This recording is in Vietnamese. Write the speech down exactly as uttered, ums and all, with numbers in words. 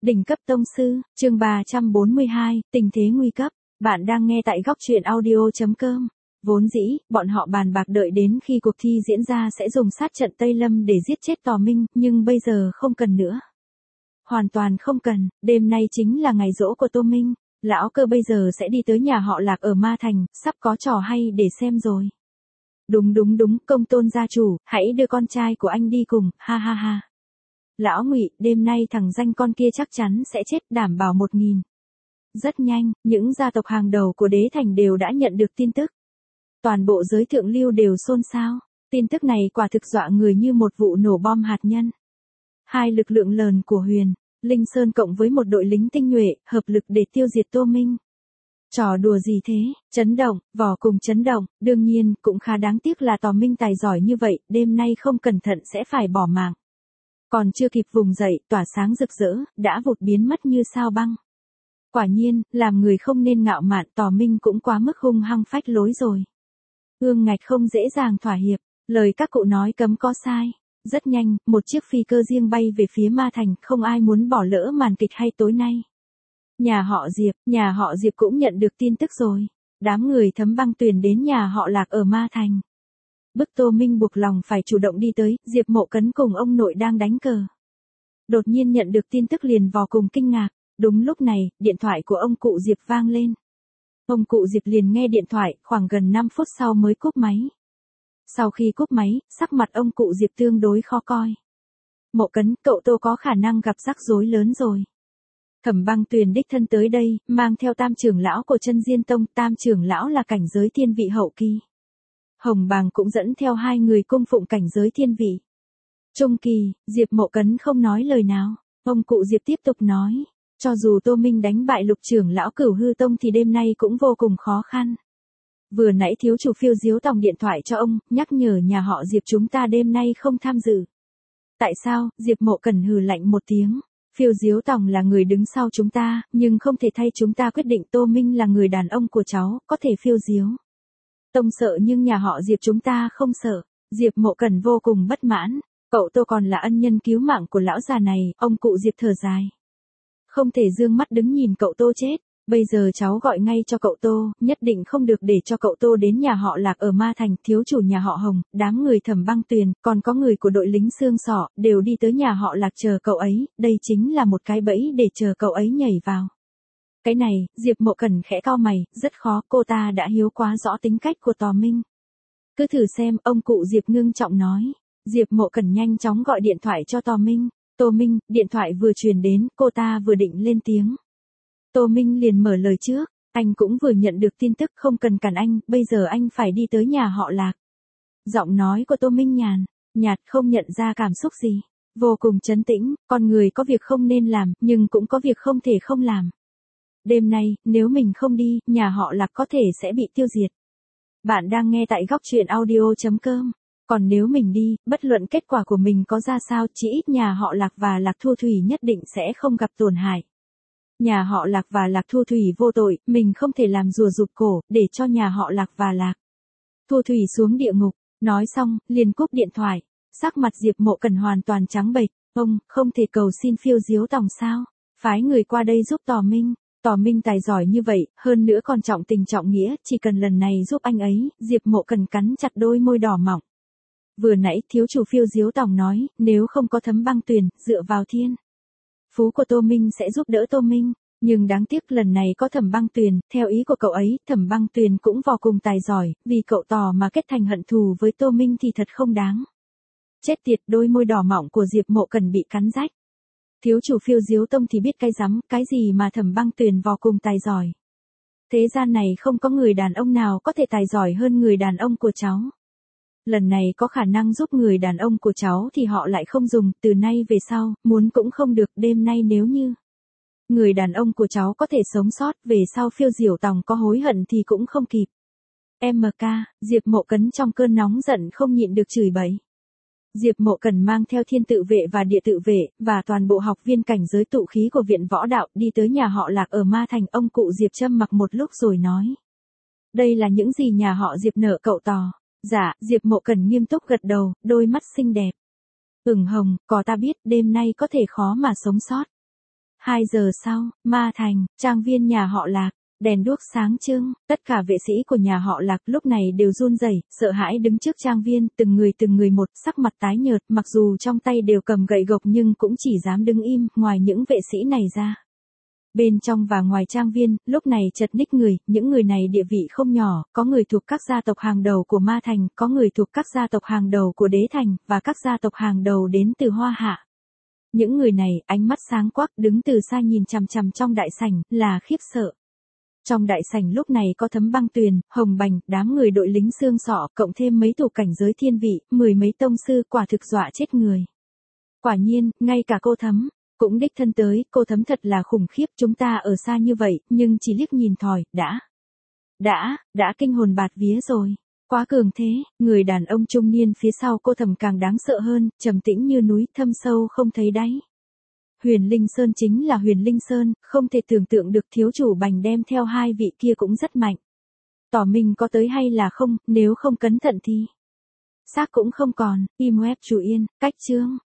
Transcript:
Đỉnh cấp tông sư, chương ba trăm bốn mươi hai, tình thế nguy cấp. Bạn đang nghe tại góc truyện audio chấm com. Vốn dĩ, bọn họ bàn bạc đợi đến khi cuộc thi diễn ra sẽ dùng sát trận Tây Lâm để giết chết Tò Minh, nhưng bây giờ không cần nữa. Hoàn toàn không cần, đêm nay chính là ngày giỗ của Tô Minh. Lão Cơ bây giờ sẽ đi tới nhà họ Lạc ở Ma Thành, sắp có trò hay để xem rồi. Đúng đúng đúng, Công Tôn gia chủ, hãy đưa con trai của anh đi cùng, ha ha ha. Lão Ngụy, đêm nay thằng danh con kia chắc chắn sẽ chết, đảm bảo một nghìn. Rất nhanh, những gia tộc hàng đầu của đế thành đều đã nhận được tin tức. Toàn bộ giới thượng lưu đều xôn xao, tin tức này quả thực dọa người như một vụ nổ bom hạt nhân. Hai lực lượng lớn của Huyền, Linh Sơn cộng với một đội lính tinh nhuệ, hợp lực để tiêu diệt Tô Minh. Trò đùa gì thế, chấn động, vỏ cùng chấn động, đương nhiên, cũng khá đáng tiếc là Tò Minh tài giỏi như vậy, đêm nay không cẩn thận sẽ phải bỏ mạng. Còn chưa kịp vùng dậy, tỏa sáng rực rỡ, đã vụt biến mất như sao băng. Quả nhiên, làm người không nên ngạo mạn, Tò Minh cũng quá mức hung hăng phách lối rồi. Ương Ngạch không dễ dàng thỏa hiệp, lời các cụ nói cấm có sai. Rất nhanh, một chiếc phi cơ riêng bay về phía Ma Thành, không ai muốn bỏ lỡ màn kịch hay tối nay. Nhà họ Diệp, nhà họ Diệp cũng nhận được tin tức rồi. Đám người Thấm Băng Tuyền đến nhà họ Lạc ở Ma Thành. Bức Tô Minh buộc lòng phải chủ động đi tới, Diệp Mộ Cấn cùng ông nội đang đánh cờ. Đột nhiên nhận được tin tức liền vô cùng kinh ngạc, đúng lúc này, điện thoại của ông cụ Diệp vang lên. Ông cụ Diệp liền nghe điện thoại, khoảng gần năm phút sau mới cúp máy. Sau khi cúp máy, sắc mặt ông cụ Diệp tương đối khó coi. Mộ Cấn, cậu Tô có khả năng gặp rắc rối lớn rồi. Thẩm Băng Tuyền đích thân tới đây, mang theo tam trưởng lão của Chân Diên Tông, tam trưởng lão là cảnh giới thiên vị hậu kỳ. Hồng Bàng cũng dẫn theo hai người cung phụng cảnh giới thiên vị. Trung kỳ, Diệp Mộ Cấn không nói lời nào, ông cụ Diệp tiếp tục nói, cho dù Tô Minh đánh bại lục trưởng lão Cửu Hư Tông thì đêm nay cũng vô cùng khó khăn. Vừa nãy thiếu chủ Phiêu Diếu Tòng điện thoại cho ông, nhắc nhở nhà họ Diệp chúng ta đêm nay không tham dự. Tại sao? Diệp Mộ Cẩn hừ lạnh một tiếng. Phiêu Diếu Tòng là người đứng sau chúng ta, nhưng không thể thay chúng ta quyết định. Tô Minh là người đàn ông của cháu, có thể Phiêu Diếu Tông sợ nhưng nhà họ Diệp chúng ta không sợ. Diệp Mộ Cẩn vô cùng bất mãn. Cậu Tô còn là ân nhân cứu mạng của lão già này, ông cụ Diệp thở dài. Không thể dương mắt đứng nhìn cậu Tô chết. Bây giờ cháu gọi ngay cho cậu Tô, nhất định không được để cho cậu Tô đến nhà họ Lạc ở Ma Thành. Thiếu chủ nhà họ Hồng, đám người Thẩm Băng Tuyền, còn có người của đội lính xương sọ, đều đi tới nhà họ Lạc chờ cậu ấy, đây chính là một cái bẫy để chờ cậu ấy nhảy vào. Cái này, Diệp Mộ Cẩn khẽ cau mày, rất khó, cô ta đã hiếu quá rõ tính cách của Tò Minh. Cứ thử xem, ông cụ Diệp ngưng trọng nói. Diệp Mộ Cẩn nhanh chóng gọi điện thoại cho Tò Minh. Tô Minh, điện thoại vừa truyền đến, cô ta vừa định lên tiếng. Tô Minh liền mở lời trước, anh cũng vừa nhận được tin tức, không cần cản anh, bây giờ anh phải đi tới nhà họ Lạc. Giọng nói của Tô Minh nhàn, nhạt không nhận ra cảm xúc gì, vô cùng trấn tĩnh, con người có việc không nên làm, nhưng cũng có việc không thể không làm. Đêm nay, nếu mình không đi, nhà họ Lạc có thể sẽ bị tiêu diệt. Bạn đang nghe tại góc truyện audio chấm com. Còn nếu mình đi, bất luận kết quả của mình có ra sao, chỉ ít nhà họ Lạc và Lạc Thu Thủy nhất định sẽ không gặp tổn hại. Nhà họ Lạc và Lạc Thu Thủy vô tội, mình không thể làm rùa rụt cổ, để cho nhà họ Lạc và Lạc Thu Thủy xuống địa ngục. Nói xong, liền cúp điện thoại. Sắc mặt Diệp Mộ Cẩn hoàn toàn trắng bệch. Ông, không thể cầu xin Phiêu Diếu Tòng sao? Phái người qua đây giúp Tò Minh. Tò Minh tài giỏi như vậy, hơn nữa còn trọng tình trọng nghĩa, chỉ cần lần này giúp anh ấy. Diệp Mộ Cẩn cắn chặt đôi môi đỏ mỏng. Vừa nãy thiếu chủ Phiêu Diếu Tòng nói, nếu không có Thấm Băng Tuyền, dựa vào thiên phú của Tô Minh sẽ giúp đỡ Tô Minh, nhưng đáng tiếc lần này có Thẩm Băng Tuyền, theo ý của cậu ấy, Thẩm Băng Tuyền cũng vô cùng tài giỏi, vì cậu Tò mà kết thành hận thù với Tô Minh thì thật không đáng. Chết tiệt, đôi môi đỏ mọng của Diệp Mộ Cẩn bị cắn rách. Thiếu chủ Phiêu Diếu Tông thì biết cái rắm, cái gì mà Thẩm Băng Tuyền vô cùng tài giỏi. Thế gian này không có người đàn ông nào có thể tài giỏi hơn người đàn ông của cháu. Lần này có khả năng giúp người đàn ông của cháu thì họ lại không dùng, từ nay về sau, muốn cũng không được. Đêm nay nếu như người đàn ông của cháu có thể sống sót, về sau Phiêu Diểu Tòng có hối hận thì cũng không kịp. em ca, Diệp Mộ Cấn trong cơn nóng giận không nhịn được chửi bậy. Diệp Mộ Cẩn mang theo thiên tự vệ và địa tự vệ, và toàn bộ học viên cảnh giới tụ khí của viện võ đạo, đi tới nhà họ Lạc ở Ma Thành. Ông cụ Diệp trầm mặc một lúc rồi nói. Đây là những gì nhà họ Diệp nợ cậu Tò? Dạ, Diệp Mộ Cẩn nghiêm túc gật đầu, đôi mắt xinh đẹp ửng hồng, có ta biết, đêm nay có thể khó mà sống sót. Hai giờ sau, Ma Thành, trang viên nhà họ Lạc, đèn đuốc sáng trưng, tất cả vệ sĩ của nhà họ Lạc lúc này đều run rẩy, sợ hãi đứng trước trang viên, từng người từng người một, sắc mặt tái nhợt, mặc dù trong tay đều cầm gậy gộc nhưng cũng chỉ dám đứng im, ngoài những vệ sĩ này ra. Bên trong và ngoài trang viên, lúc này chật ních người, những người này địa vị không nhỏ, có người thuộc các gia tộc hàng đầu của Ma Thành, có người thuộc các gia tộc hàng đầu của Đế Thành, và các gia tộc hàng đầu đến từ Hoa Hạ. Những người này, ánh mắt sáng quắc, đứng từ xa nhìn chằm chằm trong đại sảnh, là khiếp sợ. Trong đại sảnh lúc này có Thấm Băng Tuyền, Hồng Bành, đám người đội lính xương sọ, cộng thêm mấy tù cảnh giới thiên vị, mười mấy tông sư, quả thực dọa chết người. Quả nhiên, ngay cả cô Thấm cũng đích thân tới, cô Thấm thật là khủng khiếp, chúng ta ở xa như vậy, nhưng chỉ liếc nhìn thỏi, đã, đã, đã kinh hồn bạt vía rồi. Quá cường thế, người đàn ông trung niên phía sau cô Thẩm càng đáng sợ hơn, trầm tĩnh như núi, thâm sâu không thấy đáy. Huyền Linh Sơn chính là Huyền Linh Sơn, không thể tưởng tượng được thiếu chủ Bành đem theo hai vị kia cũng rất mạnh. Tỏ mình có tới hay là không, nếu không cẩn thận thì xác cũng không còn. Im web chủ yên, cách chương.